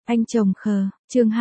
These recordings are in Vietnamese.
Anh chồng khờ, chương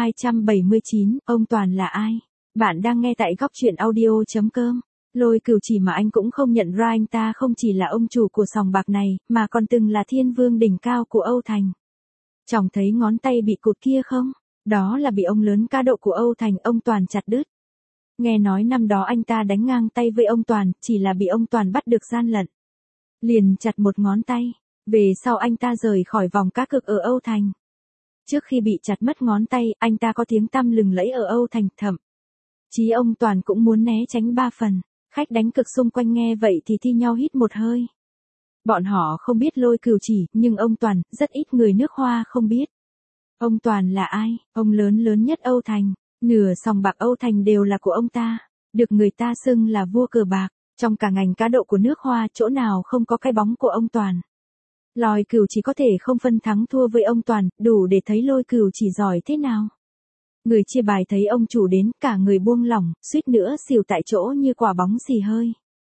279, ông Toàn là ai? Bạn đang nghe tại góc truyện audio.com. Lôi Cửu Chỉ mà anh cũng không nhận ra anh ta không chỉ là ông chủ của sòng bạc này, mà còn từng là thiên vương đỉnh cao của Âu Thành. Chồng thấy ngón tay bị cụt kia không? Đó là bị ông lớn cá độ của Âu Thành ông Toàn chặt đứt. Nghe nói năm đó anh ta đánh ngang tay với ông Toàn, chỉ là bị ông Toàn bắt được gian lận. Liền chặt một ngón tay. Về sau anh ta rời khỏi vòng cá cược ở Âu Thành. Trước khi bị chặt mất ngón tay, anh ta có tiếng tăm lừng lẫy ở Âu Thành, thậm chí ông Toàn cũng muốn né tránh 3 phần. Khách đánh cược xung quanh nghe vậy thì thi nhau hít một hơi. Bọn họ không biết Lôi Cửu Chỉ, nhưng ông Toàn, rất ít người nước Hoa không biết. Ông Toàn là ai? Ông lớn nhất Âu Thành. Nửa sòng bạc Âu Thành đều là của ông ta. Được người ta xưng là vua cờ bạc. Trong cả ngành cá độ của nước Hoa, chỗ nào không có cái bóng của ông Toàn. Lôi Cửu Chỉ có thể không phân thắng thua với ông Toàn, đủ để thấy Lôi Cửu Chỉ giỏi thế nào. Người chia bài thấy ông chủ đến, cả người buông lỏng, suýt nữa xỉu tại chỗ như quả bóng xì hơi.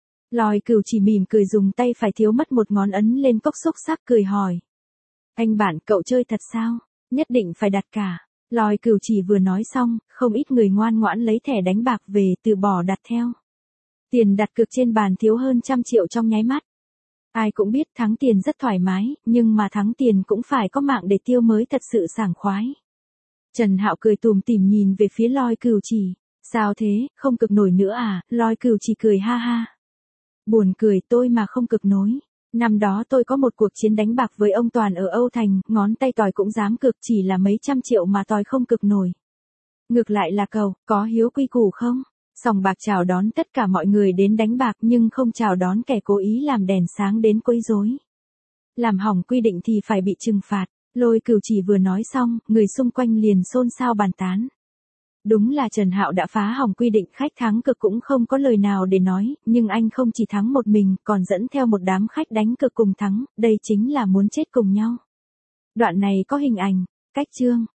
Lôi Cửu Chỉ mỉm cười dùng tay phải thiếu mất một ngón ấn lên cốc xúc xắc cười hỏi. Anh bạn, cậu chơi thật sao? Nhất định phải đặt cả. Lôi Cửu Chỉ vừa nói xong, không ít người ngoan ngoãn lấy thẻ đánh bạc về từ bỏ đặt theo. Tiền đặt cược trên bàn thiếu hơn 100 triệu trong nháy mắt. Ai cũng biết thắng tiền rất thoải mái, nhưng mà thắng tiền cũng phải có mạng để tiêu mới thật sự sảng khoái. Trần Hạo cười tủm tỉm nhìn về phía Lôi Cửu Chỉ. Sao thế, không cực nổi nữa à? Lôi Cửu Chỉ cười ha ha. Buồn cười, tôi mà không cực nổi. Năm đó tôi có một cuộc chiến đánh bạc với ông Toàn ở Âu Thành, ngón tay tỏi cũng dám cực, chỉ là mấy trăm triệu mà tỏi không cực nổi. Ngược lại là cậu, có hiếu quy củ không? Sòng bạc chào đón tất cả mọi người đến đánh bạc nhưng không chào đón kẻ cố ý làm đèn sáng đến quấy rối. Làm hỏng quy định thì phải bị trừng phạt. Lôi Cửu Chỉ vừa nói xong, người xung quanh liền xôn xao bàn tán. Đúng là Trần Hạo đã phá hỏng quy định, khách thắng cực cũng không có lời nào để nói, nhưng anh không chỉ thắng một mình, còn dẫn theo một đám khách đánh cực cùng thắng, đây chính là muốn chết cùng nhau. Đoạn này có hình ảnh, cách chương.